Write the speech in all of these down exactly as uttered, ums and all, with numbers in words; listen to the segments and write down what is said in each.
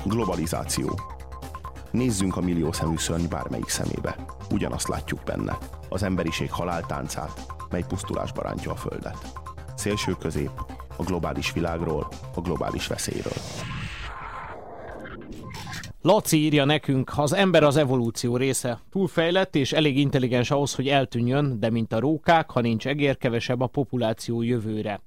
Globalizáció. Nézzünk a milliószemű szörny bármelyik szemébe. Ugyanazt látjuk benne. Az emberiség haláltáncát, mely pusztulásba rántja a Földet. Szélső közép, a globális világról, a globális veszélyről. Laci írja nekünk, az ember az evolúció része. Túlfejlett és elég intelligens ahhoz, hogy eltűnjön, de mint a rókák, ha nincs egér, kevesebb a populáció jövőre.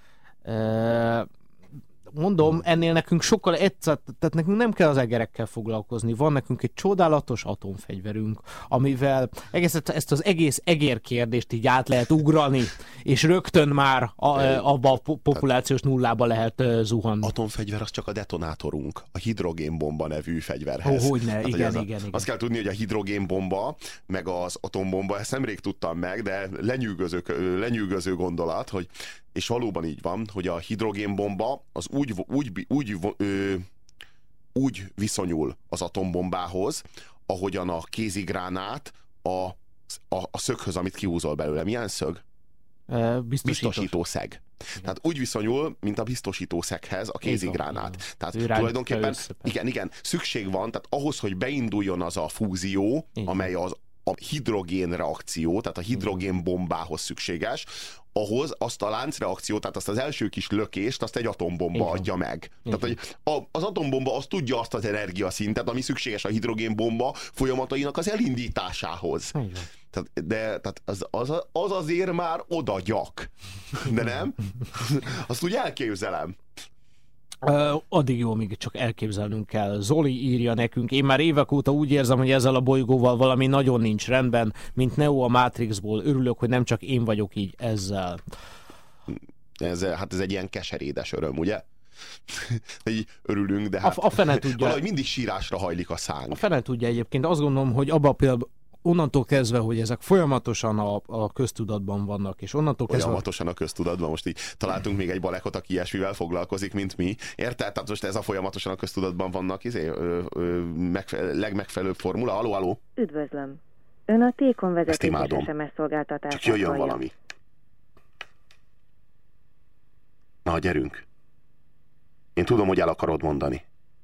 E- Mondom, ennél nekünk sokkal egyszer, tehát nekünk nem kell az egerekkel foglalkozni. Van nekünk egy csodálatos atomfegyverünk, amivel egész, ezt az egész egér kérdést így át lehet ugrani, és rögtön már a, abba a populációs nullába lehet zuhanni. Atomfegyver az csak a detonátorunk, a hidrogénbomba nevű fegyverhez. Oh, hogyne, hát, igen, az, igen, igen. Azt kell tudni, hogy a hidrogénbomba, meg az atombomba, ezt nemrég tudtam meg, de lenyűgöző, lenyűgöző gondolat, hogy és valóban így van, hogy a hidrogénbomba az úgy, úgy, úgy, ö, úgy viszonyul az atombombához, ahogyan a kézigránát a, a, a szöghöz, amit kihúzol belőle. Milyen szög? Uh, biztosítószeg. Tehát úgy viszonyul, mint a biztosítószeghez a kézigránát. Tehát tulajdonképpen, igen, igen, szükség van, tehát ahhoz, hogy beinduljon az a fúzió, igen, amely az a hidrogén reakció, tehát a hidrogén bombához szükséges, ahhoz azt a láncreakciót, tehát azt az első kis lökést, azt egy atombomba igen, adja meg. Igen. Tehát hogy a, az atombomba az tudja azt az energiaszintet, ami szükséges a hidrogénbomba folyamatainak az elindításához. Igen. Tehát, de tehát az, az, az azért már oda gyak. De nem? Azt úgy elképzelem. Uh, addig jó, még csak elképzelnünk kell. Zoli írja nekünk, én már évek óta úgy érzem, hogy ezzel a bolygóval valami nagyon nincs rendben, mint Neo a Matrixból. Örülök, hogy nem csak én vagyok így ezzel. Ez, hát ez egy ilyen keserédes öröm, ugye? Így örülünk, de hát a, a fene tudja. Valahogy mindig sírásra hajlik a szánk. A fene tudja egyébként. Azt gondolom, hogy abban például onnantól kezdve, hogy ezek folyamatosan a, a köztudatban vannak, és onnantól kezdve... Folyamatosan a köztudatban, most így találtunk még egy balekot, aki ilyesmivel foglalkozik, mint mi. Érted? Tehát most ez a folyamatosan a köztudatban vannak, izé, ö, ö, megfe- legmegfelelőbb formula. Aló, aló? Üdvözlöm. Ön a T-Con vezeték és es em es szolgáltatását csak jöjjön hallja. valami. Na, gyerünk. Én tudom, hogy el akarod mondani.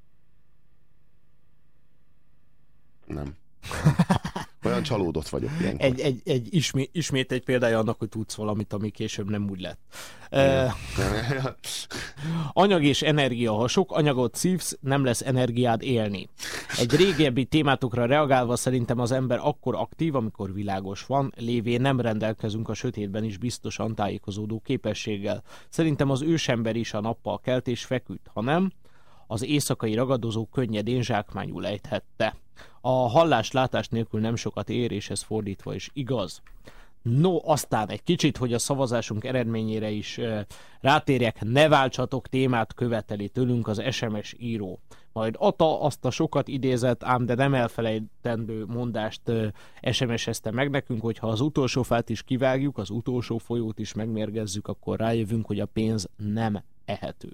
Nem. Olyan csalódott vagyok ilyenkor. Egy, egy, egy ismét, ismét egy példája annak, hogy tudsz valamit, ami később nem úgy lett. Uh, anyag és energia. Ha sok anyagot szívsz, nem lesz energiád élni. Egy régebbi témátokra reagálva szerintem az ember akkor aktív, amikor világos van, lévén nem rendelkezünk a sötétben is biztosan tájékozódó képességgel. Szerintem az ősember is a nappal kelt és feküdt, ha nem, az éjszakai ragadozó könnyedén zsákmányul ejthette. A hallás-látás nélkül nem sokat ér, és ez fordítva is igaz. No, aztán egy kicsit, hogy a szavazásunk eredményére is e, rátérjek, ne váltsatok témát, követeli tőlünk az es em es író. Majd Ata azt a sokat idézett, ám de nem elfelejtendő mondást e, es em es-ezte meg nekünk, hogy ha az utolsó fát is kivágjuk, az utolsó folyót is megmérgezzük, akkor rájövünk, hogy a pénz nem ehető.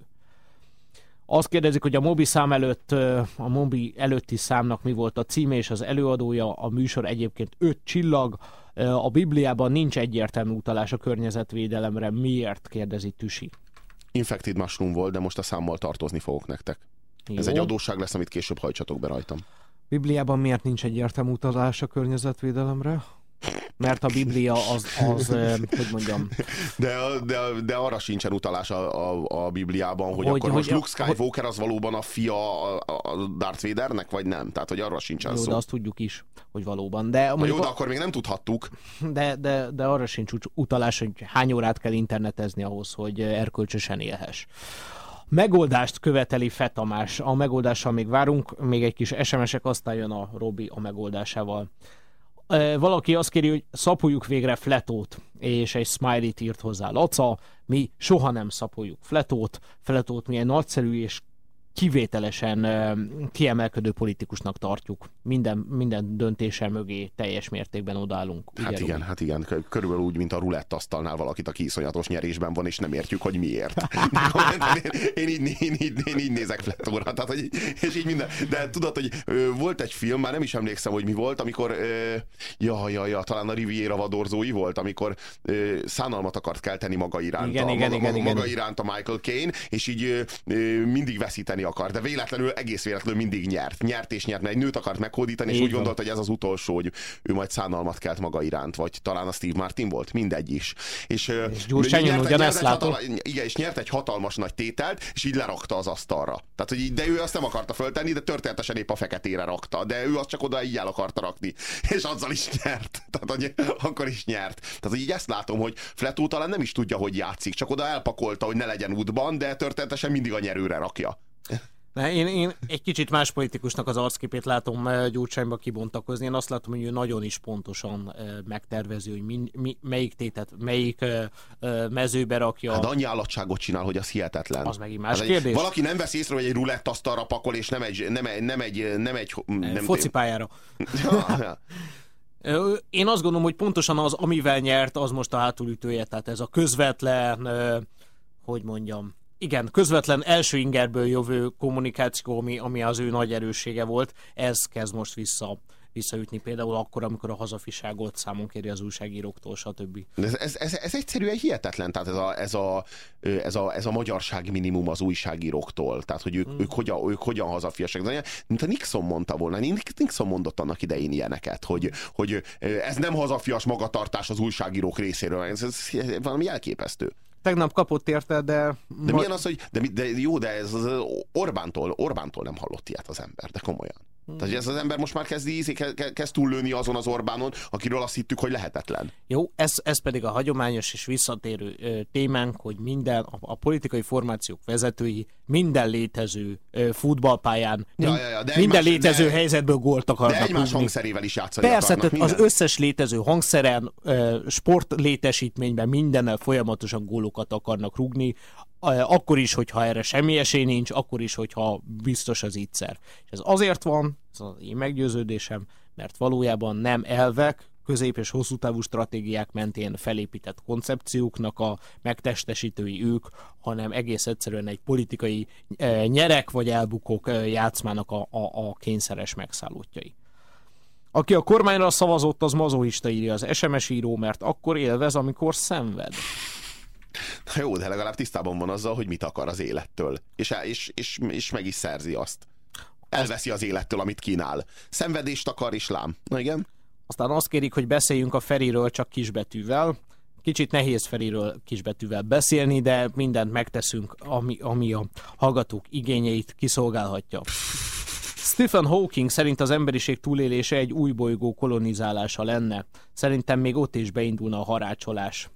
Azt kérdezik, hogy a Mobi szám előtt, a Mobi előtti számnak mi volt a címe és az előadója, a műsor egyébként öt csillag, a Bibliában nincs egyértelmű utalás a környezetvédelemre, miért, kérdezi Tüsi. Infected Mushroom volt, de most a számmal tartozni fogok nektek. Jó. Ez egy adósság lesz, amit később hajtsatok be rajtam. Bibliában miért nincs egyértelmű utalás a környezetvédelemre? Mert a Biblia az, az hogy mondjam... De, de, de arra sincsen utalás a, a, a Bibliában, hogy, hogy akkor hogy, most Luke Skywalker az valóban a fia a Darth Vadernek, vagy nem? Tehát, hogy arra sincsen jó, szó. De azt tudjuk is, hogy valóban. De, jó, de akkor még nem tudhattuk. De, de, de arra sincs utalás, hogy hány órát kell internetezni ahhoz, hogy erkölcsösen élhess. Megoldást követeli Fetamás. A megoldással még várunk, még egy kis es em es-ek, aztán jön a Robi a megoldásával. Valaki azt kéri, hogy szapoljuk végre Fletót, és egy smiley-t írt hozzá Laca. Mi soha nem szapoljuk Fletót. Fletót mi egy nagyszerű és kivételesen kiemelkedő politikusnak tartjuk. Minden, minden döntése mögé teljes mértékben odállunk. Hát igen, Robi? hát igen. Körülbelül úgy, mint a rulett asztalnál valakit, aki iszonyatos nyerésben van, és nem értjük, hogy miért. én, én, így, én, így, én így nézek Fletóra. Tehát, hogy, és így minden. De tudod, hogy ö, volt egy film, már nem is emlékszem, hogy mi volt, amikor ö, ja, ja, ja, talán a Riviera vadorzói volt, amikor ö, szánalmat akart kelteni maga iránt, igen, a, igen, maga, igen, maga igen. iránt a Michael Caine, és így ö, ö, mindig veszíteni megfordítani akar, de véletlenül, egész véletlenül mindig nyert. Nyert és nyert, mert egy nőt akart meghódítani, és úgy gondolta, hogy ez az utolsó, hogy ő majd szánalmat kelt maga iránt, vagy talán a Steve Martin volt, mindegy is. És, és Gyurcsányon ugyanezt látom. Igen, és nyert egy hatalmas nagy tételt, és így lerakta az asztalra. Tehát, hogy így, de ő azt nem akarta föltenni, de történetesen épp a feketére rakta. De ő azt csak oda így el akarta rakni. És azzal is nyert. Tehát, hogy akkor is nyert. Tehát, hogy így ezt látom, hogy Fletó talán nem is tudja, hogy játszik. Csak oda elpakolta, hogy ne legyen útban, de történetesen mindig a nyerőre rakja. Én, én egy kicsit más politikusnak az arcképét látom Gyurcsányba kibontakozni. Én azt látom, hogy ő nagyon is pontosan megtervezi, hogy mi, mi, melyik tétet, melyik mezőbe rakja. Hát annyi állatságot csinál, hogy az hihetetlen. Az megint más hát kérdés. Egy, valaki nem vesz észre, hogy egy rulettasztalra pakol, és nem egy, nem egy, nem egy, nem egy nem focipályára. Én azt gondolom, hogy pontosan az, amivel nyert, az most a hátulütője. Tehát ez a közvetlen, hogy mondjam, igen, közvetlen első ingerből jövő kommunikáció, ami, ami az ő nagy erőssége volt, ez kezd most vissza, visszaütni. Például akkor, amikor a hazafiságot számon kéri az újságíróktól, stb. Ez, ez, ez, ez egyszerűen hihetetlen, tehát ez a, ez, a, ez, a, ez a magyarság minimum az újságíróktól. Tehát, hogy ők, hmm. ők, hogyan, ők hogyan hazafiasak. Mint a Nixon mondta volna, Nixon mondott annak idején ilyeneket, hogy, hogy ez nem hazafias magatartás az újságírók részéről. Ez, ez valami elképesztő. Tegnap kapott érte, de... De milyen az, hogy... De, de jó, de ez az Orbántól, Orbántól nem hallott ilyet az ember, de komolyan. Hmm. Tehát ez az ember most már kezd, kezd túllőni azon az Orbánon, akiről azt hittük, hogy lehetetlen. Jó, ez, ez pedig a hagyományos és visszatérő ö, témánk, hogy minden, a, a politikai formációk vezetői minden létező ö, futballpályán, ja, ja, ja, minden egymás, létező de, helyzetből gólt akarnak de egymás húzni. hangszerével is játszani Persze, akarnak. Persze, az összes létező hangszeren, ö, sportlétesítményben mindennel folyamatosan gólokat akarnak rúgni, akkor is, hogyha erre semmi esély nincs, akkor is, hogyha biztos az ígyszer. És ez azért van, ez az én meggyőződésem, mert valójában nem elvek, közép- és hosszú távú stratégiák mentén felépített koncepcióknak a megtestesítői ők, hanem egész egyszerűen egy politikai nyerek vagy elbukók játszmának a, a, a kényszeres megszállótjai. Aki a kormányra szavazott, az mazochista, írja az es em es író, mert akkor élvez, amikor szenved. Na jó, de legalább tisztában van azzal, hogy mit akar az élettől. És, és, és, és meg is szerzi azt. Elveszi az élettől, amit kínál. Szenvedést akar is, lám. Na igen. Aztán azt kérik, hogy beszéljünk a Feriről csak kisbetűvel. Kicsit nehéz Feriről kisbetűvel beszélni, de mindent megteszünk, ami, ami a hallgatók igényeit kiszolgálhatja. Stephen Hawking szerint az emberiség túlélése egy új bolygó kolonizálása lenne. Szerintem még ott is beindulna a harácsolás.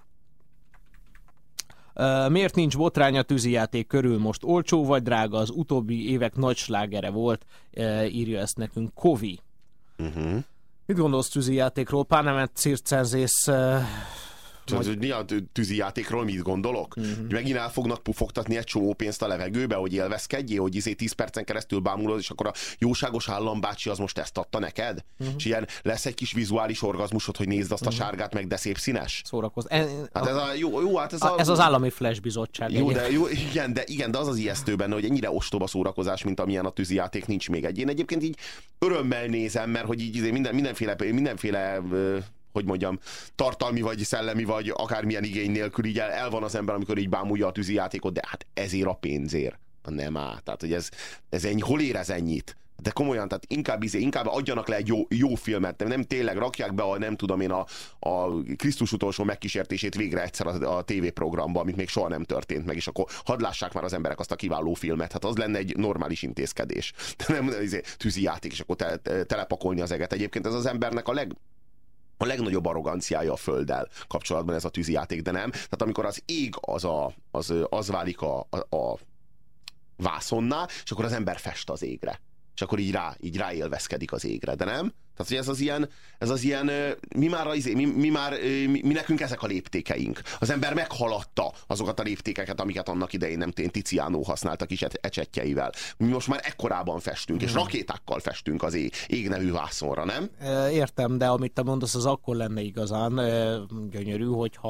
Uh, miért nincs botrány a tűzijáték körül? Most olcsó vagy drága? Az utóbbi évek nagy slágere volt, uh, írja ezt nekünk Kovi. Uh-huh. Mit gondolsz tűzijátékról? Pánemet circenzész... Uh, Vagy... Mi a tűzijátékról mit gondolok? Uh-huh. Hogy megint el fognak pufogtatni egy csomó pénzt a levegőbe, hogy élvezkedjél, hogy izé tíz percen keresztül bámulod, és akkor a jóságos állambácsi az most ezt adta neked? Uh-huh. És ilyen lesz egy kis vizuális orgazmusod, hogy nézd azt a uh-huh. sárgát, meg de szép színes? Szórakozz. Hát ez, a, jó, jó, hát ez, a, ez az állami flash bizottság. Jó, de, jó, igen, de, igen, de az az ijesztő benne, hogy ennyire ostoba szórakozás, mint amilyen a tűzijáték, nincs még egy. Én egyébként így örömmel nézem, mert hogy így minden, mindenféle, mindenféle hogy mondjam, tartalmi, vagy szellemi, vagy akármilyen igény nélkül így el, el van az ember, amikor így bámulja a tűzijátékot, de hát ezért a pénzért. Nem áll. Tehát, hogy ez, ez ennyi, hol ér ez ennyit? De komolyan, tehát inkább, izé, inkább adjanak le egy jó, jó filmet, nem tényleg rakják be a, nem tudom én, a, a Krisztus utolsó megkísértését végre egyszer a, a tévéprogramba, amit még soha nem történt meg, és akkor hadd lássák már az emberek azt a kiváló filmet. Hát az lenne egy normális intézkedés. De nem izé, tűzijáték, és akkor te, te, telepakolni az eget. Egyébként ez az embernek a leg a legnagyobb arroganciája a földdel kapcsolatban ez a tűzijáték, de nem. Tehát amikor az ég az, a, az, az válik a, a, a vászonná, és akkor az ember fest az égre. És akkor így, rá, így ráélvezkedik az égre, de nem? Tehát, hogy ez az ilyen, ez az ilyen mi már, mi, mi már, mi, mi nekünk ezek a léptékeink. Az ember meghaladta azokat a léptékeket, amiket annak idején nem tény Tiziano használt a kis ecsetjeivel. Mi most már ekkorában festünk, és rakétákkal festünk az ég, égnevű vászonra, nem? Értem, de amit te mondasz, az akkor lenne igazán gyönyörű, hogyha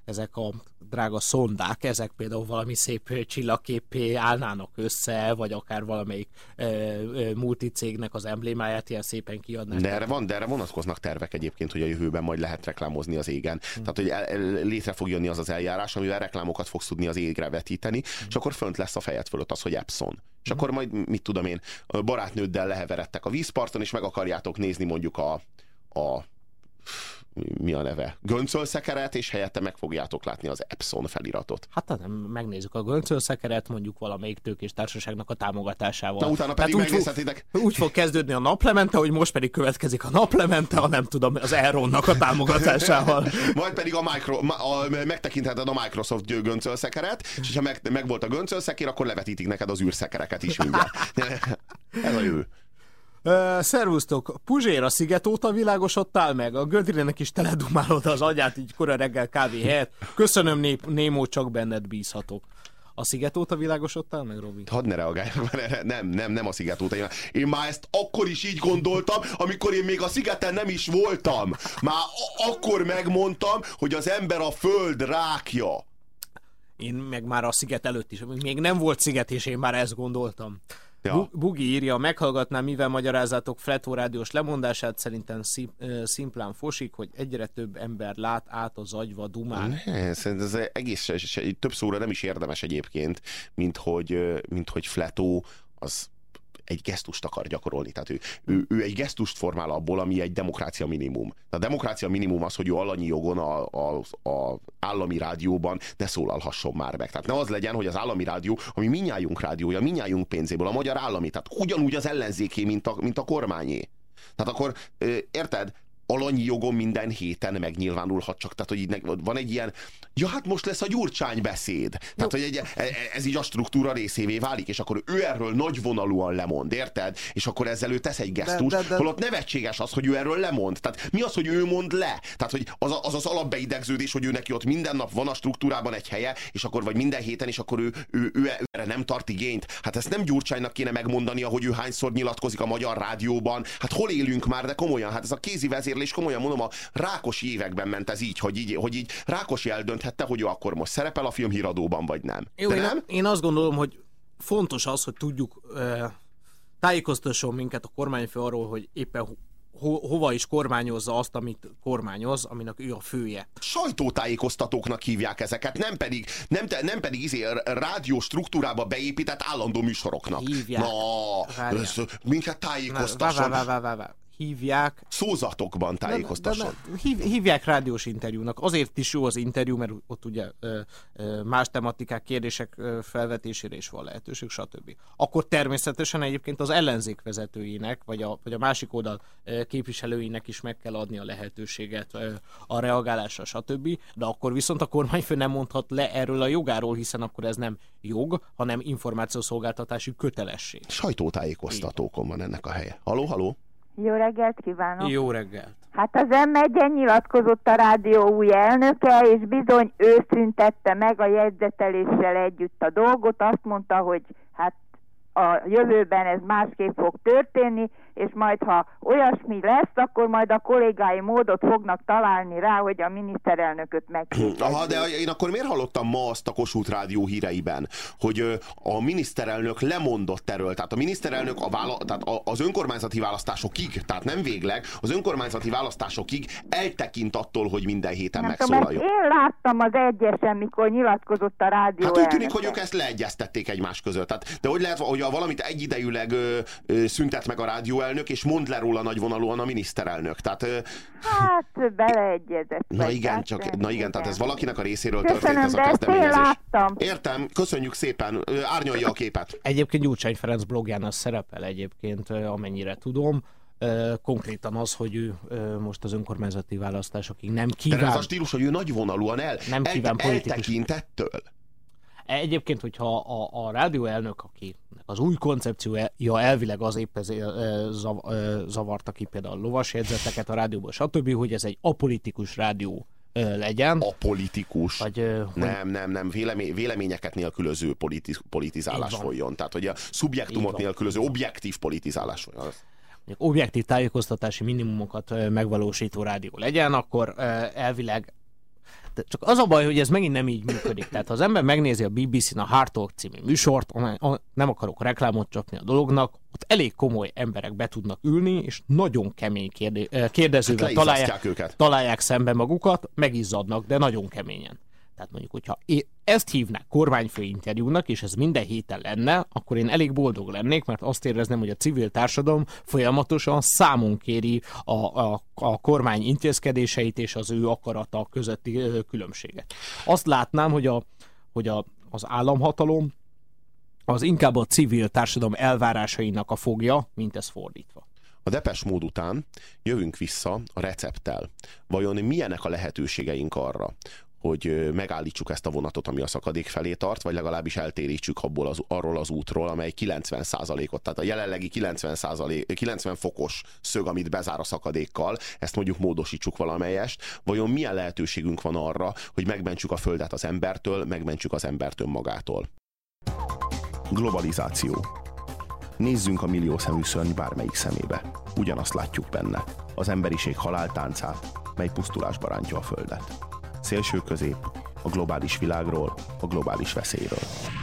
ezek a drága szondák, ezek például valami szép csillagképpé állnának össze, vagy akár valamelyik e, e, multicégnek az emblémáját ilyen szépen kiadnák. De erre, van, de erre vonatkoznak tervek egyébként, hogy a jövőben majd lehet reklámozni az égen. Hmm. Tehát, hogy el, el, létre fog jönni az az eljárás, amivel reklámokat fogsz tudni az égre vetíteni, hmm. és akkor fönt lesz a fejed fölött az, hogy Epson. És hmm. akkor majd, mit tudom én, barátnőddel leheveredtek a vízparton, és meg akarjátok nézni mondjuk a, a mi a neve? Göncölszekeret, és helyette meg fogjátok látni az Epson feliratot. Hát nem, megnézzük a göncölszekeret, mondjuk valamelyik tőkés társaságnak a támogatásával. Na, utána pedig hát megnézhetitek. Úgy, úgy fog kezdődni a Naplemente, hogy most pedig következik a Naplemente, ha nem tudom, az Elronnak a támogatásával. Majd pedig a, micro, a megtekintheted a Microsoft göncölszekeret, és ha meg, meg volt a göncölszekér, akkor levetítik neked az űrszekereket is mindjárt. Ez a jövő. Uh, szervusztok! Puzsér, a sziget óta világosodtál meg? A Gödrinek is teledumálod az agyát így kora reggel kávé helyett. Köszönöm, nép, Némó, csak benned bízhatok. A sziget óta világosodtál meg, Robi? Hadd ne reagáljak, nem, nem, nem a sziget óta. Én már ezt akkor is így gondoltam, amikor én még a szigeten nem is voltam. Már akkor megmondtam, hogy az ember a föld rákja. Én meg már a sziget előtt is. Még nem volt sziget, és én már ezt gondoltam. Ja. Bugi írja, meghallgatnám, mivel magyarázzátok Fletó rádiós lemondását, szerintem szimplán fosik, hogy egyre több ember lát át az agyva dumán. Ne, szerintem ez egész több szóra nem is érdemes egyébként, mint hogy, mint hogy Fletó az egy gesztust akar gyakorolni. Tehát ő, ő, ő egy gesztust formál abból, ami egy demokrácia minimum. A demokrácia minimum az, hogy ő alanyi jogon a, a, a állami rádióban ne szólalhasson már meg. Tehát ne az legyen, hogy az állami rádió, ami mindnyájunk rádiója, mindnyájunk pénzéből, a magyar állami, tehát ugyanúgy az ellenzéké, mint a, mint a kormányé. Tehát akkor, érted? Alanyi jogon minden héten megnyilvánulhat, csak tehát, hogy így van egy ilyen, ja, hát most lesz a Gyurcsány beszéd. Tehát, hogy egy, ez így a struktúra részévé válik, és akkor ő erről nagyvonalúan lemond, érted? És akkor ezzel ő tesz egy gesztust, de, de, de... holott nevetséges az, hogy ő erről lemond. Tehát mi az, hogy ő mond le? Tehát, hogy az az, az alapbeidegződés, hogy ő neki ott minden nap van a struktúrában egy helye, és akkor vagy minden héten, és akkor ő, ő, ő, ő erre nem tart igényt. Hát ezt nem Gyurcsánynak kéne megmondania, hogy ő hányszor nyilatkozik a magyar rádióban. Hát hol élünk már, de komolyan, hát ez a kézi vezérlés, és komolyan mondom, a Rákosi években ment ez így, hogy így, hogy így Rákosi eldönthette, hogy ő akkor most szerepel a filmhíradóban, vagy nem. Jó, de én, nem? Én azt gondolom, hogy fontos az, hogy tudjuk, eh, tájékoztasson minket a kormányfő arról, hogy éppen ho, hova is kormányozza azt, amit kormányoz, aminek ő a fője. Sajtótájékoztatóknak hívják ezeket, nem pedig, nem, te, nem pedig izé, rádió struktúrába beépített állandó műsoroknak. Hívják. Na, ez, minket tájékoztasson. Vá, vá, vá, vá, vá. Hívják. Szózatokban tájékoztasson. De, de, de, hív, hívják rádiós interjúnak. Azért is jó az interjú, mert ott ugye ö, ö, más tematikák, kérdések ö, felvetésére is van lehetőség, stb. Akkor természetesen egyébként az ellenzék vezetőinek, vagy a, vagy a másik oldal ö, képviselőinek is meg kell adni a lehetőséget ö, a reagálásra, stb. De akkor viszont a kormányfő nem mondhat le erről a jogáról, hiszen akkor ez nem jog, hanem információszolgáltatási kötelesség. Sajtótájékoztatókon van ennek a helye. Haló, haló? Jó reggelt kívánok! Jó reggelt! Hát az em egyen nyilatkozott a rádió új elnöke, és bizony ő szüntette meg a jegyzeteléssel együtt a dolgot. Azt mondta, hogy hát a jövőben ez másképp fog történni, és majd ha olyasmi lesz, akkor majd a kollégái módot fognak találni rá, hogy a miniszterelnököt megkérdezik. Aha, de én akkor miért hallottam ma azt a Kossuth Rádió híreiben, hogy a miniszterelnök lemondott erről, tehát a miniszterelnök a vála, tehát az önkormányzati választásokig, tehát nem végleg, az önkormányzati választásokig eltekint attól, hogy minden héten megszólaljon. Én láttam az egyesen, mikor nyilatkozott a rádió. Hát úgy tűnik, hogy ők ezt leegyeztették egymás között. Tehát, de hogy lehet, hogy a valamit egyidejűleg ö, ö, szüntet meg a rádióelnök, és mond le róla nagyvonalúan a miniszterelnök. Tehát, ö, hát beleegyezett. Na igen, csak, na igen, igen, tehát ez valakinek a részéről Köszönöm, történt ez a kezdeményezés. Én láttam. Értem, köszönjük szépen, árnyalja a képet. Egyébként Gyurcsány Ferenc blogján az szerepel egyébként, amennyire tudom. Konkrétan az, hogy ő most az önkormányzati választásokig nem kíván... De ez a stílus, hogy ő nagyvonalúan el, nem kíván el, eltekint ettől. Egyébként, hogyha a, a rádióelnök, akinek az új koncepciója elvileg az épp ez zavarta ki például a lovasjegyzeteket a rádióból, stb., hogy ez egy apolitikus rádió legyen. Apolitikus. Vagy, nem, nem, nem. Vélemény, véleményeket nélkülöző politi, politizálás folyjon. Tehát, hogy a szubjektumot nélkülöző objektív politizálás folyjon. Objektív tájékoztatási minimumokat megvalósító rádió legyen, akkor elvileg Csak az a baj, hogy ez megint nem így működik. Tehát ha az ember megnézi a bé bé cén a Hard Talk című műsort, amely, nem akarok reklámot csapni a dolognak, ott elég komoly emberek be tudnak ülni, és nagyon kemény kérdé- kérdezővel hát találják, találják szembe magukat, megizzadnak, de nagyon keményen. Tehát mondjuk, hogyha ezt hívnák kormányfő interjúnak, és ez minden héten lenne, akkor én elég boldog lennék, mert azt érezném, hogy a civil társadalom folyamatosan számon kéri a, a, a kormány intézkedéseit és az ő akarata közötti különbséget. Azt látnám, hogy, a, hogy a, az államhatalom az inkább a civil társadalom elvárásainak a fogja, mint ez fordítva. A Depeche Mode után jövünk vissza a recepttel. Vajon milyenek a lehetőségeink arra, hogy megállítsuk ezt a vonatot, ami a szakadék felé tart, vagy legalábbis eltérítsük abból az, arról az útról, amely kilencven százalékot, tehát a jelenlegi kilencven, százalék, kilencven fokos szög, amit bezár a szakadékkal, ezt mondjuk módosítsuk valamelyest. Vajon milyen lehetőségünk van arra, hogy megmentsük a Földet az embertől, megmentsük az embert önmagától? Globalizáció. Nézzünk a milliószemű szörny bármelyik szemébe. Ugyanazt látjuk benne. Az emberiség haláltáncát, mely pusztulásba rántja a Földet. Szélső közép, a globális világról, a globális veszélyről.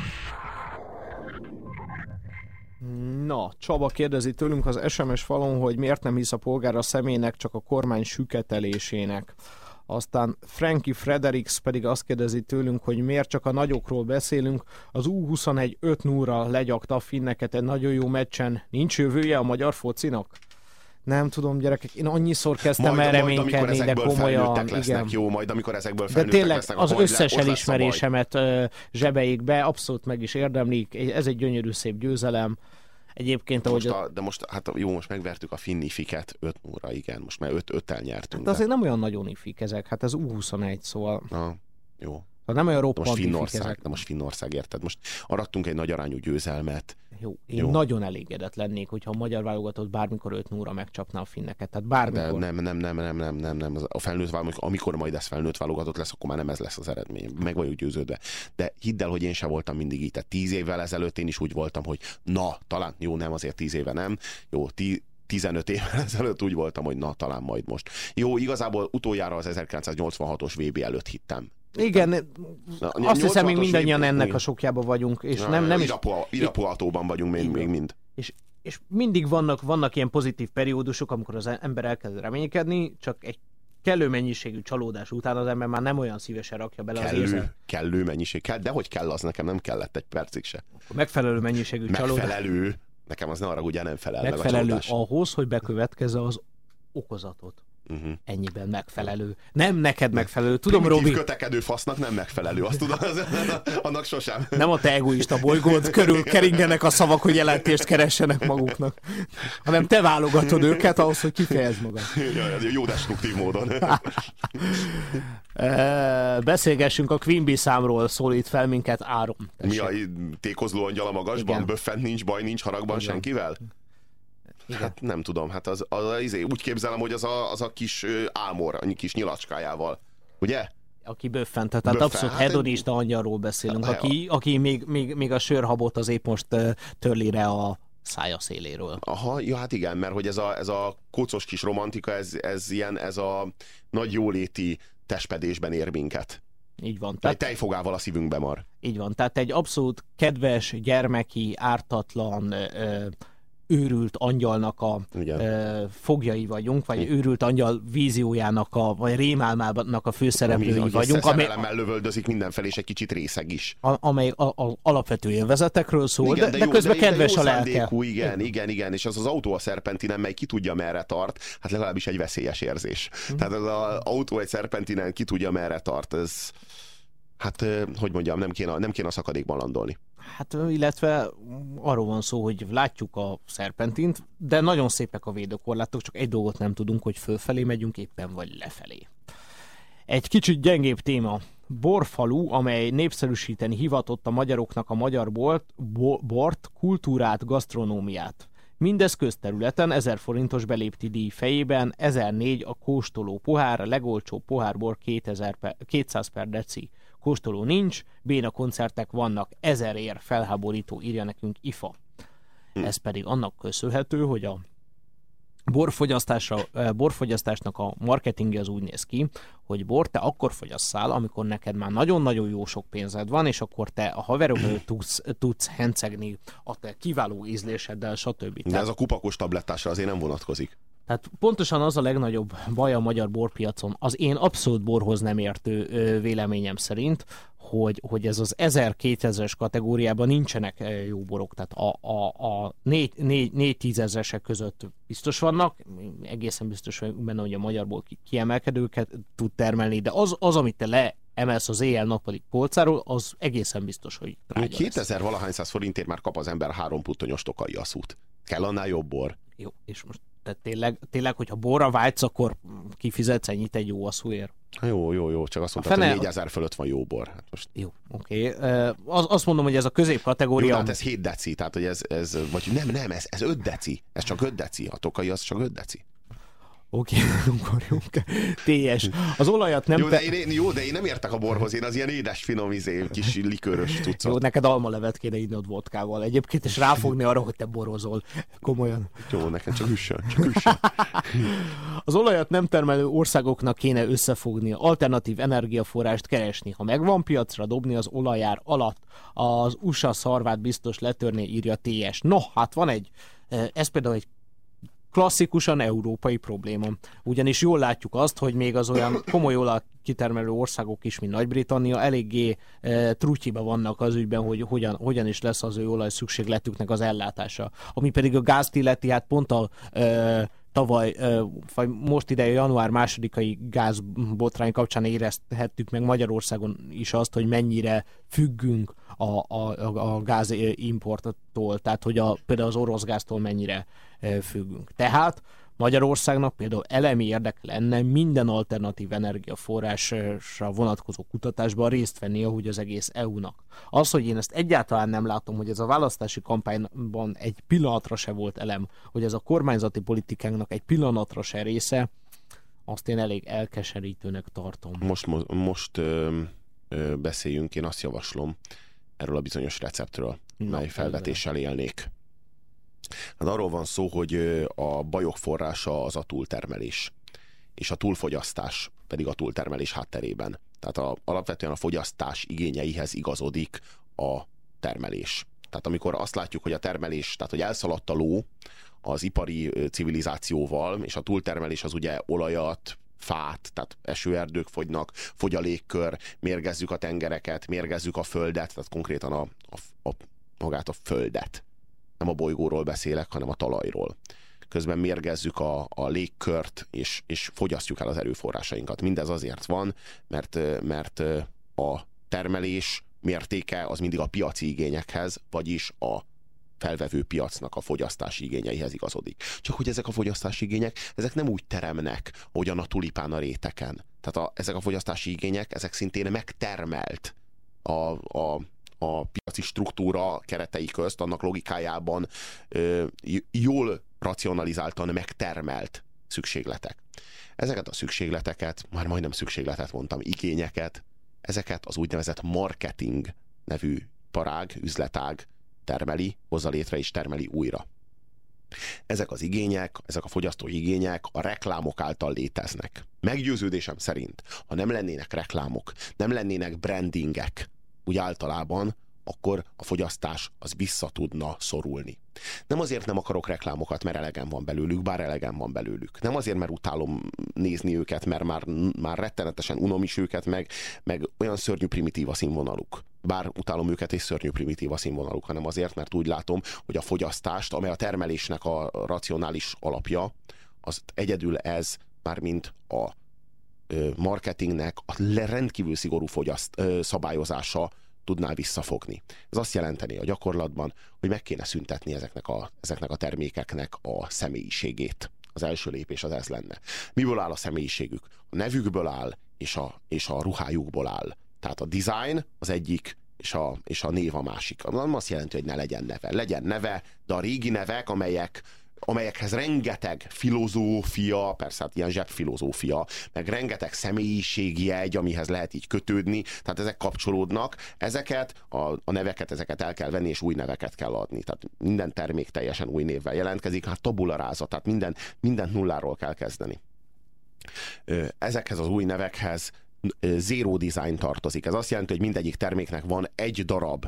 Na, Csaba kérdezi tőlünk az es em es falon, hogy miért nem hisz a polgár a személynek, csak a kormány süketelésének. Aztán Frankie Fredericks pedig azt kérdezi tőlünk, hogy miért csak a nagyokról beszélünk. Az U huszonegy öt nulla legyakta a finneket egy nagyon jó meccsen. Nincs jövője a magyar focinak? Nem tudom, gyerekek, én annyiszor kezdtem majd, el reménykedni, de komolyan, igen. Jó, majd amikor ezekből felnőttek de tényleg lesznek, az összes le, elismerésemet zsebeljék be, abszolút meg is érdemlik, ez egy gyönyörű szép győzelem. Egyébként, de ahogy... Most, a, de most, hát jó, most megvertük a finn ifiket öt nulla, igen, most már öt-öttel nyertünk. Hát azért de... nem olyan nagyon ifik ezek, hát ez U huszonegy, szóval... Na, jó. Nem olyan roppant de most Finnország, de most Finnország, érted? Most arattunk egy nagy arányú győzelmet. Jó, én Jó. nagyon elégedett lennék, hogyha a magyar válogatott bármikor öt nulla megcsapná a finneket, tehát bármikor. De nem, nem, nem, nem, nem, nem, nem. A felnőtt válogatott, amikor majd ez felnőtt válogatott lesz, akkor már nem ez lesz az eredmény. Meg vagyok győződve. De hidd el, hogy én sem voltam mindig így. Tehát tíz évvel ezelőtt én is úgy voltam, hogy na, talán, jó, nem, azért tíz éve nem. Jó, tí, tizenöt évvel ezelőtt úgy voltam, hogy na, talán majd most. Jó, igazából utoljára az ezerkilencszáznyolcvanhatos vé bé előtt hittem. Igen, na, azt hiszem, még mindannyian ennek a sokjában vagyunk, és na, nem, nem is... Irapuatóban vagyunk még, még mind. És, és mindig vannak, vannak ilyen pozitív periódusok, amikor az ember elkezd reménykedni, csak egy kellő mennyiségű csalódás után az ember már nem olyan szívesen rakja bele kellő, az érzet. Kellő mennyiség, kell, de hogy kell, az nekem nem kellett egy percig se. Megfelelő mennyiségű csalódás. Megfelelő, nekem az ne arra, ugye nem felel megfelelő meg a csalódás. Ahhoz, hogy bekövetkezze az okozatot. Uh-huh. Ennyiben megfelelő. Nem neked megfelelő. Tudom, primitív Robi. kötekedő fasznak nem megfelelő. Azt tudod, az, annak sosem. Nem a te egoista bolygód körül keringenek a szavak, hogy jelentést keressenek maguknak. Hanem te válogatod őket ahhoz, hogy kifejezd magad. Jó destruktív módon. Beszélgessünk a Queen Bee számról, szólít fel minket Áron. Mi a tékozló angyal a magasban? Böffent nincs, baj nincs, haragban igen. senkivel? Igen. Hát nem tudom, hát az, az, az, úgy képzelem, hogy az a, az a kis ámor, a kis nyilacskájával, ugye? Aki böffent, tehát Böffen. abszolút hát hedonista angyalról beszélünk, hát, aki, aki még, még, még a sörhabot az épp most törli le a szája széléről. Aha, ja, hát igen, mert hogy ez a, ez a kocos kis romantika, ez, ez ilyen, ez a nagy jóléti testpedésben ér minket. Így van. Tehát, egy tejfogával a szívünkbe mar. Így van, tehát egy abszolút kedves, gyermeki, ártatlan, ö, őrült angyalnak a ö, fogjai vagyunk, vagy hm. őrült angyal víziójának, a, vagy rémálmának a főszereplői ami, vagyunk. Amely szerelemmel lövöldözik mindenfelé, és egy kicsit részeg is. A, amely az alapvető élvezetekről szól, igen, de, de, de közben de, kedves de a lelke. Igen, igen, igen, és az az autó a szerpentinen, mely ki tudja merre tart, hát legalábbis egy veszélyes érzés. Hm. Tehát az a, autó egy szerpentinen ki tudja merre tart, ez... Hát, hogy mondjam, nem kéne, nem kéne a szakadékban landolni. Hát, illetve arról van szó, hogy látjuk a szerpentint, de nagyon szépek a védőkorlátok, csak egy dolgot nem tudunk, hogy fölfelé megyünk éppen, vagy lefelé. Egy kicsit gyengébb téma. Borfalu, amely népszerűsíteni hivatott a magyaroknak a magyar bort, bo, bort kultúrát, gasztronómiát. Mindez közterületen ezer forintos belépti díj fejében, ezernégy a kóstoló pohár, a legolcsóbb pohárbor kétezer per, kétszáz per deci. Kóstoló nincs, béna koncertek vannak, ezer ér felháborító, írja nekünk i ef á. Hm. Ez pedig annak köszönhető, hogy a borfogyasztásra, borfogyasztásnak a marketingje az úgy néz ki, hogy bor te akkor fogyasszál, amikor neked már nagyon-nagyon jó sok pénzed van, és akkor te a haverok előtt tudsz, tudsz hencegni a te kiváló ízléseddel, stb. De ez a kupakos tablettásra azért nem vonatkozik. Tehát pontosan az a legnagyobb baj a magyar borpiacon, az én abszolút borhoz nem értő véleményem szerint, hogy, hogy ez az ezer-kétezres kategóriában nincsenek jó borok, tehát a, a, a négy tízezresek között biztos vannak, egészen biztos benne, hogy a magyarból kiemelkedőket tud termelni, de az, az amit te le emelsz az éjjel-nappali polcáról, az egészen biztos, hogy drága kétezer valahány száz forintért már kap az ember három puttonyos tokai asszút. Kell annál jobb bor. Jó, és most tehát tényleg, tényleg, hogyha borra vágysz, akkor kifizetsz ennyit egy jó asszúért. Jó, jó, jó, csak azt mondtad, fene... hogy négyezer fölött van jó bor. Hát most... Jó, oké. Okay. Az, azt mondom, hogy ez a középkategória... Jó, hát ez hét deci, tehát hogy ez, ez vagy nem, nem, ez, ez öt deci. Ez csak öt deci. A tokai az csak öt deci. Oké, okay, jó, té es. Az olajat nem... Jó de, én, jó, de én nem értek a borhoz, én az ilyen édes, finom, izé, kis likőrös cuccot. Jó, neked almalevet kéne innod vodkával egyébként, és ráfogni arra, hogy te borozol. Komolyan. Jó, neked csak üssön, csak üssön. Az olajat nem termelő országoknak kéne összefogni, alternatív energiaforrást keresni. Ha megvan piacra dobni az olajár alatt, az u es á szarvát biztos letörné, írja té es. No, hát van egy, ez például egy klasszikusan európai probléma. Ugyanis jól látjuk azt, hogy még az olyan komoly olaj kitermelő országok is, mint Nagy-Britannia, eléggé e, trutyiba vannak az ügyben, hogy hogyan, hogyan is lesz az ő olaj szükségletüknek az ellátása. Ami pedig a gázt illeti, hát pont a e, tavaly, e, vagy most ideje január másodikai gázbotrány kapcsán érezhettük meg Magyarországon is azt, hogy mennyire függünk a, a, a gázimporttól, tehát hogy a, például az orosz gáztól mennyire e, függünk. Tehát Magyarországnak például elemi érdek lenne minden alternatív energiaforrásra vonatkozó kutatásban részt venni, ahogy az egész é u-nak. Az, hogy én ezt egyáltalán nem látom, hogy ez a választási kampányban egy pillanatra se volt elem, hogy ez a kormányzati politikánknak egy pillanatra se része, azt én elég elkeserítőnek tartom. Most, most ö, ö, beszéljünk, én azt javaslom erről a bizonyos receptről, Na, mely felvetéssel élnék. Hát arról van szó, hogy a bajok forrása az a túltermelés, és a túlfogyasztás pedig a túltermelés hátterében. Tehát a, alapvetően a fogyasztás igényeihez igazodik a termelés. Tehát amikor azt látjuk, hogy a termelés, tehát hogy elszaladt a ló az ipari civilizációval, és a túltermelés az ugye olajat, fát, tehát esőerdők fogynak, fogy a légkör, mérgezzük a tengereket, mérgezzük a földet, tehát konkrétan a, a, a, magát a földet. Nem a bolygóról beszélek, hanem a talajról. Közben mérgezzük a, a légkört, és, és fogyasztjuk el az erőforrásainkat. Mindez azért van, mert, mert a termelés mértéke az mindig a piaci igényekhez, vagyis a felvevő piacnak a fogyasztási igényeihez igazodik. Csak hogy ezek a fogyasztási igények, ezek nem úgy teremnek, ahogyan a tulipán a réteken. Tehát a, ezek a fogyasztási igények, ezek szintén megtermelt a, a a piaci struktúra keretei közt, annak logikájában ö, jól racionalizáltan megtermelt szükségletek. Ezeket a szükségleteket, már majdnem szükségletet mondtam, igényeket, ezeket az úgynevezett marketing nevű parág, üzletág termeli, hozza létre és termeli újra. Ezek az igények, ezek a fogyasztói igények a reklámok által léteznek. Meggyőződésem szerint, ha nem lennének reklámok, nem lennének brandingek, úgy általában, akkor a fogyasztás az vissza tudna szorulni. Nem azért nem akarok reklámokat, mert elegem van belőlük, bár elegem van belőlük. Nem azért, mert utálom nézni őket, mert már, már rettenetesen unom is őket, meg, meg olyan szörnyű primitív a színvonaluk. Bár utálom őket, és szörnyű primitív a színvonaluk, hanem azért, mert úgy látom, hogy a fogyasztást, amely a termelésnek a racionális alapja, az egyedül ez, mármint a marketingnek a rendkívül szigorú fogyaszt, szabályozása tudná visszafogni. Ez azt jelenteni a gyakorlatban, hogy meg kéne szüntetni ezeknek a, ezeknek a termékeknek a személyiségét. Az első lépés az ez lenne. Miből áll a személyiségük? A nevükből áll, és a, és a ruhájukból áll. Tehát a design az egyik, és a, és a név a másik. Nem azt jelenti, hogy ne legyen neve. Legyen neve, de a régi nevek, amelyek amelyekhez rengeteg filozófia, persze hát ilyen zsebfilozófia, meg rengeteg személyiségjegy, amihez lehet így kötődni, tehát ezek kapcsolódnak, ezeket, a, a neveket, ezeket el kell venni, és új neveket kell adni. Tehát minden termék teljesen új névvel jelentkezik, hát tabula rasa, tehát minden, mindent nulláról kell kezdeni. Ezekhez az új nevekhez zero design tartozik. Ez azt jelenti, hogy mindegyik terméknek van egy darab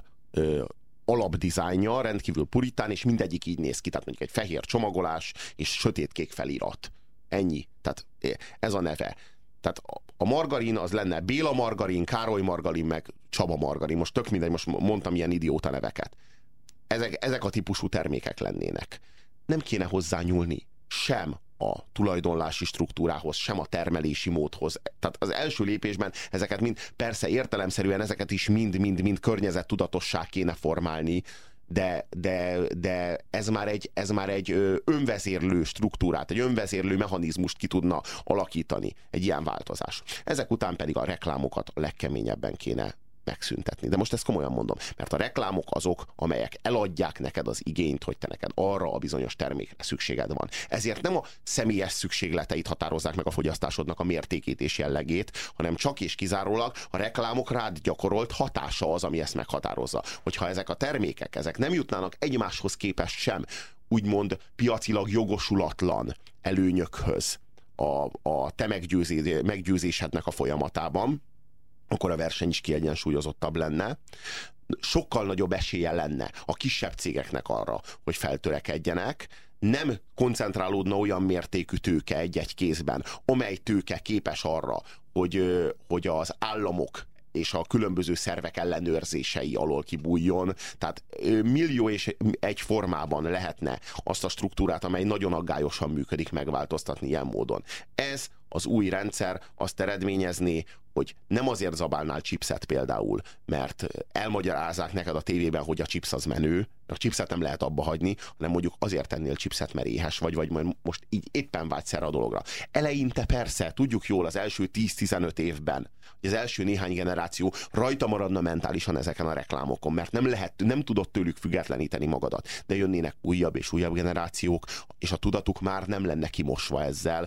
alapdizájnja, rendkívül puritán, és mindegyik így néz ki. Tehát mondjuk egy fehér csomagolás, és sötétkék felirat. Ennyi. Tehát ez a neve. Tehát a margarin az lenne Béla margarin, Károly margarin, meg Csaba margarin. Most tök mindegy, most mondtam ilyen idióta neveket. Ezek, ezek a típusú termékek lennének. Nem kéne hozzányúlni sem a tulajdonlási struktúrához, sem a termelési módhoz. Tehát az első lépésben ezeket mind, persze értelemszerűen ezeket is mind-mind-mind környezettudatossá kéne formálni, de, de, de ez már egy, ez már egy önvezérlő struktúrát, egy önvezérlő mechanizmust ki tudna alakítani, egy ilyen változás. Ezek után pedig a reklámokat a legkeményebben kéne megszüntetni. De most ezt komolyan mondom, mert a reklámok azok, amelyek eladják neked az igényt, hogy te neked arra a bizonyos termékre szükséged van. Ezért nem a személyes szükségleteit határozzák meg a fogyasztásodnak a mértékét és jellegét, hanem csak és kizárólag a reklámok rád gyakorolt hatása az, ami ezt meghatározza. Hogyha ezek a termékek, ezek nem jutnának egymáshoz képest sem, úgymond piacilag jogosulatlan előnyökhöz a, a te meggyőzé, meggyőzésednek a folyamatában, akkor a verseny is kiegyensúlyozottabb lenne. Sokkal nagyobb esélye lenne a kisebb cégeknek arra, hogy feltörekedjenek, nem koncentrálódna olyan mértékű tőke egy-egy kézben, amely tőke képes arra, hogy, hogy az államok és a különböző szervek ellenőrzései alól kibújjon. Tehát millió és egy formában lehetne azt a struktúrát, amely nagyon aggályosan működik, megváltoztatni ilyen módon. Ez az új rendszer azt eredményezné, hogy nem azért zabálnál chipset például, mert elmagyarázzák neked a tévében, hogy a chips az menő, a chipset nem lehet abba hagyni, hanem mondjuk azért tennél chipset, mert éhes vagy, vagy majd most így éppen vágysz erre a dologra. Eleinte persze, tudjuk jól az első tíz-tizenöt évben, hogy az első néhány generáció rajta maradna mentálisan ezeken a reklámokon, mert nem lehet, nem tudod tőlük függetleníteni magadat. De jönnének újabb és újabb generációk, és a tudatuk már nem lenne kimosva ezzel.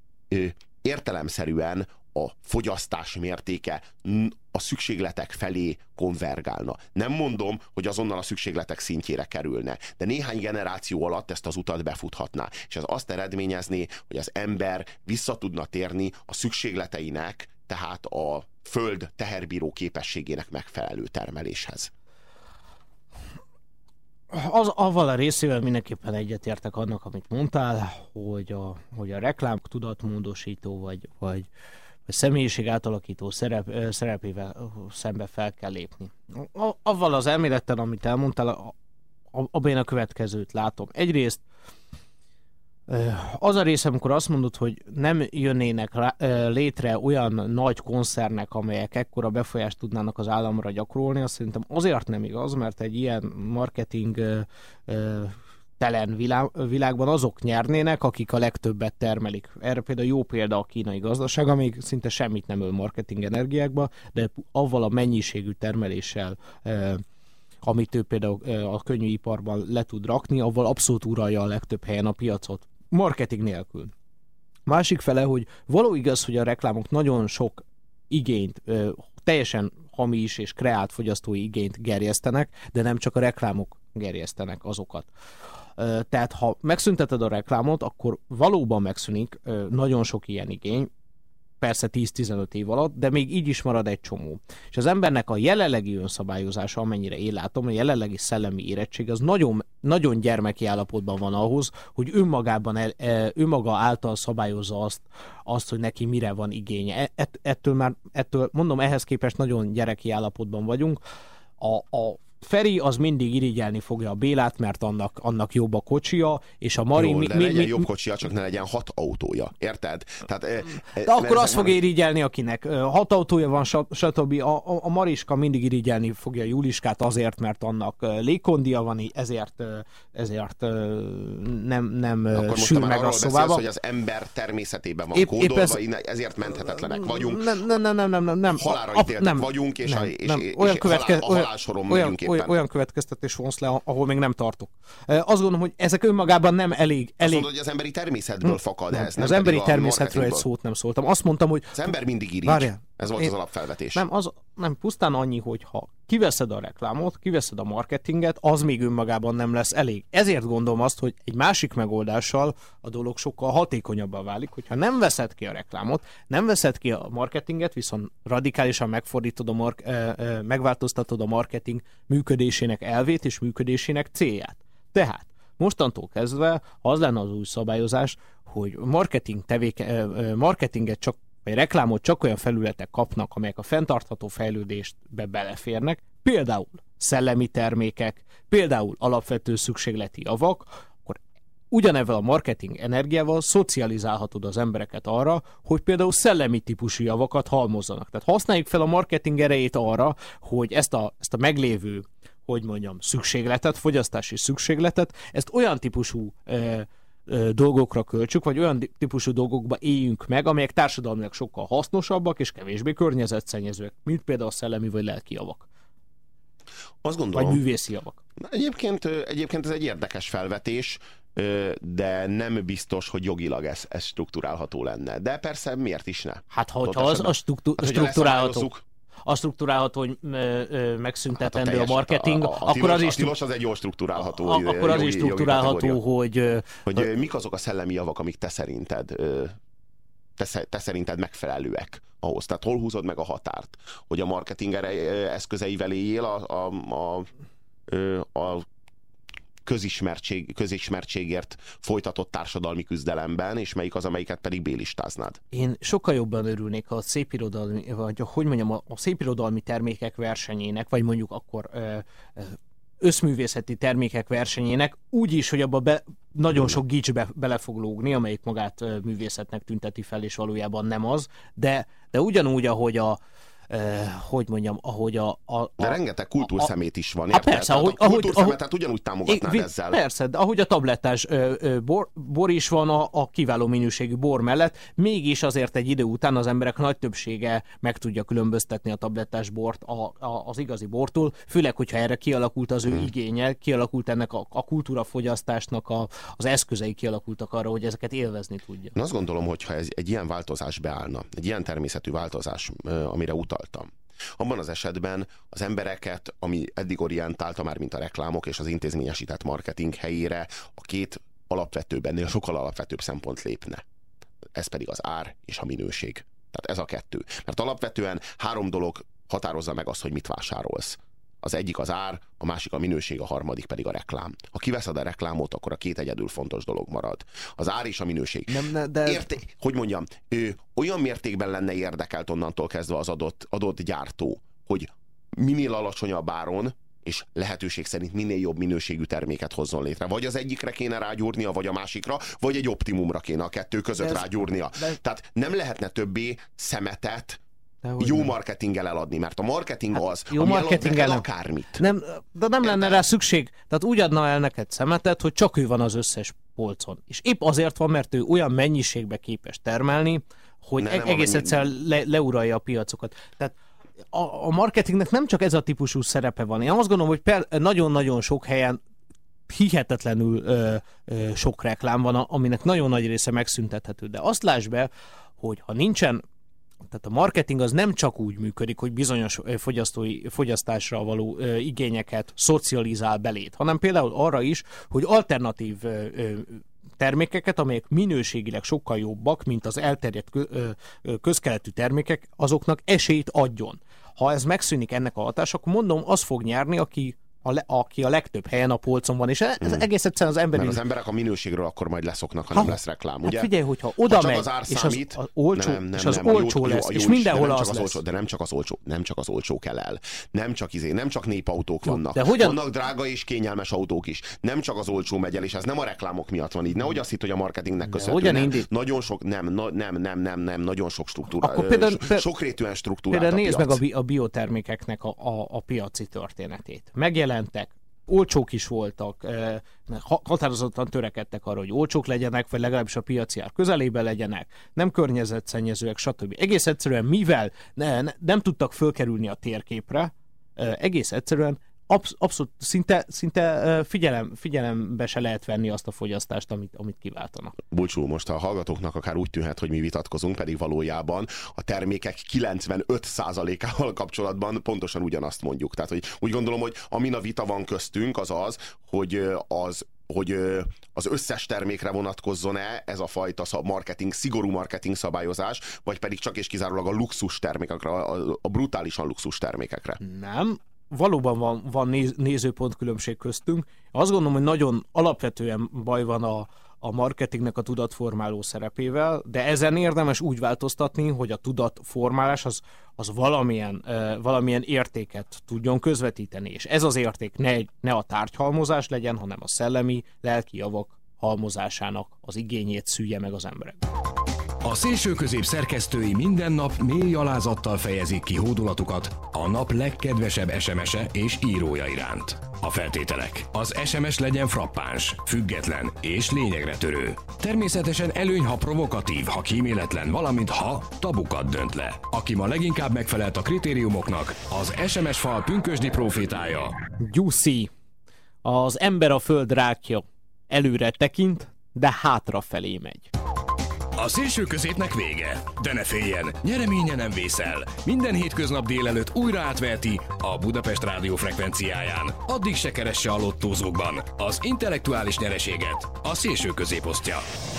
Értelemszerűen a fogyasztás mértéke a szükségletek felé konvergálna. Nem mondom, hogy azonnal a szükségletek szintjére kerülne, de néhány generáció alatt ezt az utat befuthatná. És ez azt eredményezné, hogy az ember vissza tudna térni a szükségleteinek, tehát a föld teherbíró képességének megfelelő termeléshez. Az, avval a részével mindenképpen egyetértek annak, amit mondtál, hogy a, hogy a reklám tudatmódosító vagy, vagy, vagy személyiség átalakító szerep, szerepével szembe fel kell lépni. A, avval az elmélettel, amit elmondtál, abban én a következőt látom. Egyrészt az a része, amikor azt mondod, hogy nem jönnének létre olyan nagy koncernek, amelyek ekkora befolyást tudnának az államra gyakorolni, azt szerintem azért nem igaz, mert egy ilyen marketing telen világban azok nyernének, akik a legtöbbet termelik. Erre például jó példa a kínai gazdaság, amíg szinte semmit nem öl marketing energiákba, de avval a mennyiségű termeléssel, amit ő például a könnyűiparban le tud rakni, avval abszolút uralja a legtöbb helyen a piacot. Marketing nélkül. Másik fele, hogy való igaz, hogy a reklámok nagyon sok igényt, teljesen hamis és kreált fogyasztói igényt gerjesztenek, de nem csak a reklámok gerjesztenek azokat. Tehát ha megszünteted a reklámot, akkor valóban megszűnik nagyon sok ilyen igény, persze tíz-tizenöt év alatt, de még így is marad egy csomó. És az embernek a jelenlegi önszabályozása, amennyire én látom, a jelenlegi szellemi érettség az nagyon, nagyon gyermeki állapotban van ahhoz, hogy önmagában el, önmaga által szabályozza azt, azt, hogy neki mire van igénye. Ett, ettől már, ettől, mondom, ehhez képest nagyon gyereki állapotban vagyunk. A, a Feri az mindig irigyelni fogja a Bélát, mert annak, annak jobb a kocsia, és a Mari... Jó, mi, de mi, legyen mi, jobb kocsia, csak ne legyen hat autója. Érted? Tehát, e, de akkor azt fogja irigyelni, akinek hat autója van, stb. A, a, a Mariska mindig irigyelni fogja Juliskát azért, mert annak légkondia van, ezért, ezért nem, nem sül meg a szobába. Beszélsz, hogy az ember természetében van épp, kódolva, épp ez... ezért menthetetlenek vagyunk. Nem, nem, nem, nem, nem, nem. Halálra ítéltek vagyunk, és, nem, a, és, nem, és, nem. és, olyan és halál, a halálsoron olyan, megyünk olyan, olyan következtetés vonsz le, ahol még nem tartok. Azt gondolom, hogy ezek önmagában nem elég... elég... Azt mondod, hogy az emberi természetből fakad ez. Az emberi természetről egy szót nem szóltam. Azt mondtam, hogy... Az ember mindig irigy. Várjál. Ez volt Én... az alapfelvetés. Nem, az, nem, pusztán annyi, hogy ha kiveszed a reklámot, kiveszed a marketinget, az még önmagában nem lesz elég. Ezért gondolom azt, hogy egy másik megoldással a dolog sokkal hatékonyabbá válik, hogyha nem veszed ki a reklámot, nem veszed ki a marketinget, viszont radikálisan megfordítod a mark- megváltoztatod a marketing működésének elvét és működésének célját. Tehát mostantól kezdve az lenne az új szabályozás, hogy marketing tevéke, marketinget csak vagy reklámot csak olyan felületek kapnak, amelyek a fenntartható fejlődésbe beleférnek, például szellemi termékek, például alapvető szükségleti javak, akkor ugyanezzel a marketing energiával szocializálhatod az embereket arra, hogy például szellemi típusú javakat halmozzanak. Tehát használjuk fel a marketing erejét arra, hogy ezt a, ezt a meglévő, hogy mondjam, szükségletet, fogyasztási szükségletet, ezt olyan típusú eh, dolgokra költsük, vagy olyan típusú dolgokba éljünk meg, amelyek társadalmilag sokkal hasznosabbak és kevésbé környezetszennyezőek, mint például a szellemi vagy lelki javak. Azt gondolom. Vagy művészi javak. Egyébként, egyébként ez egy érdekes felvetés, de nem biztos, hogy jogilag ez, ez strukturálható lenne. De persze miért is ne? Hát ha az a struktú- hát, strukturálható. A strukturálható, hogy megszüntetendő hát a, a marketing, a, a, a akkor tilos, az is... A tilos az egy jó strukturálható. A, akkor az jogi, is strukturálható, hogy... Hogy a... mik azok a szellemi javak, amik te szerinted, te, te szerinted megfelelőek ahhoz. Tehát hol húzod meg a határt, hogy a marketing eszközeivel éljél a, a, a, a közismertség, közismertségért folytatott társadalmi küzdelemben, és melyik az, amelyiket pedig bélistáznád? Én sokkal jobban örülnék a szépirodalmi, vagy hogy mondjam, a szépirodalmi termékek versenyének, vagy mondjuk akkor ö, összművészeti termékek versenyének, úgy is, hogy abba be, nagyon sok gicsbe bele fog lógni, amelyik magát ö, művészetnek tünteti fel, és valójában nem az, de, de ugyanúgy, ahogy a Uh, hogy mondjam, ahogy a... a, a de rengeteg kultúrszemét is van, érted? Persze, ahogy, a kultúrszemetet ugyanúgy támogatnád é, ezzel. Persze, de ahogy a tablettás ö, ö, bor, bor is van a, a kiváló minőségű bor mellett, mégis azért egy idő után az emberek nagy többsége meg tudja különböztetni a tablettás bort a, a, az igazi bortól, főleg, hogyha erre kialakult az ő hmm. igénye, kialakult ennek a, a kultúrafogyasztásnak a, az eszközei kialakultak arra, hogy ezeket élvezni tudja. Én azt gondolom, hogyha ez egy ilyen változás beállna, egy ilyen természetű változás, amire utal abban az esetben az embereket, ami eddig orientálta már, mint a reklámok és az intézményesített marketing helyére, a két alapvetőbb, ennél sokkal alapvetőbb szempont lépne. Ez pedig az ár és a minőség. Tehát ez a kettő. Mert alapvetően három dolog határozza meg azt, hogy mit vásárolsz. Az egyik az ár, a másik a minőség, a harmadik pedig a reklám. Ha kiveszed a reklámot, akkor a két egyedül fontos dolog marad. Az ár és a minőség. Nem, ne, de... Érte, hogy mondjam, ő olyan mértékben lenne érdekelt onnantól kezdve az adott, adott gyártó, hogy minél alacsonyabb áron, és lehetőség szerint minél jobb minőségű terméket hozzon létre. Vagy az egyikre kéne rágyúrnia, vagy a másikra, vagy egy optimumra kéne a kettő között ez... rágyúrnia. De... Tehát nem lehetne többé szemetet jó nem. marketinggel eladni, mert a marketing hát, az, jó ami marketing elad akármit. Nem, de nem lenne rá szükség. Tehát úgy adna el neked szemetet, hogy csak ő van az összes polcon. És épp azért van, mert ő olyan mennyiségbe képes termelni, hogy ne, e- egész egyszerűen le, leuralja a piacokat. Tehát a, a marketingnek nem csak ez a típusú szerepe van. Én azt gondolom, hogy per, nagyon-nagyon sok helyen hihetetlenül ö, ö, sok reklám van, aminek nagyon nagy része megszüntethető. De azt lásd be, hogy ha nincsen, tehát a marketing az nem csak úgy működik, hogy bizonyos fogyasztói, fogyasztásra való ö, igényeket szocializál belét, hanem például arra is, hogy alternatív ö, ö, termékeket, amelyek minőségileg sokkal jobbak, mint az elterjedt kö, ö, közkeletű termékek, azoknak esélyt adjon. Ha ez megszűnik ennek a hatás, akkor mondom, az fog nyerni, aki A le, aki a legtöbb helyen a polcon van, és ez hmm. egész egyszerűen az emberi... Mert az emberek a minőségről akkor majd leszoknak, ha nem lesz reklám, ugye? Hát figyelj, hogyha oda ha megy, az és számít, az, az olcsó, nem, nem, és az nem, olcsó jó, lesz, jó, jó, és mindenhol az lesz. Olcsó, de nem csak az olcsó, nem csak az olcsó kell el. Nem csak, izé, nem csak népautók jó, vannak. De hogyan... Vannak drága és kényelmes autók is. Nem csak az olcsó megy el, és ez nem a reklámok miatt van így. Nehogy azt hitt, hogy a marketingnek köszönhető. Nagyon sok, nem, nem, nem, nem, nem, nagyon sok struktúra. Sokrétűen struktúrált a piac. Például nézd meg a biotermékeknek a piaci történetét. Megjelentek, olcsók is voltak, határozottan törekedtek arra, hogy olcsók legyenek, vagy legalábbis a piaci ár közelében legyenek, nem környezetszennyezőek, stb. Egész egyszerűen, mivel ne, ne, nem tudtak fölkerülni a térképre, egész egyszerűen absz- abszolút szinte, szinte figyelem, figyelembe se lehet venni azt a fogyasztást, amit, amit kiváltanak. Bulcsú, most a hallgatóknak akár úgy tűnhet, hogy mi vitatkozunk, pedig valójában a termékek kilencvenöt százalékával kapcsolatban pontosan ugyanazt mondjuk. Tehát, hogy úgy gondolom, hogy amin a vita van köztünk, az az, hogy az hogy az összes termékre vonatkozzon-e ez a fajta marketing, szigorú marketing szabályozás, vagy pedig csak és kizárólag a luxus termékekre, a brutálisan luxus termékekre. Nem. Valóban van, van néz, nézőpont különbség köztünk. Azt gondolom, hogy nagyon alapvetően baj van a, a marketingnek a tudatformáló szerepével, de ezen érdemes úgy változtatni, hogy a tudatformálás az, az valamilyen, uh, valamilyen értéket tudjon közvetíteni, és ez az érték ne, ne a tárgyhalmozás legyen, hanem a szellemi, lelki javak halmozásának az igényét szülje meg az emberek. A Szélsőközép szerkesztői minden nap mély alázattal fejezik ki hódolatukat a nap legkedvesebb es em es-e és írója iránt. A feltételek: az es em es legyen frappáns, független és lényegre törő. Természetesen előny, ha provokatív, ha kíméletlen, valamint ha tabukat dönt le. Aki ma leginkább megfelelt a kritériumoknak, az es em es fal pünkösdi profétája. Gyuszi. Az ember a föld rákja. Előre tekint, de hátrafelé megy. A Szélsőközépnek vége, de ne féljen, nyereménye nem vészel. Minden hétköznap délelőtt újra átverti a Budapest rádió frekvenciáján. Addig se keresse a lottózókban az intellektuális nyereséget. A Szélsőközép osztja.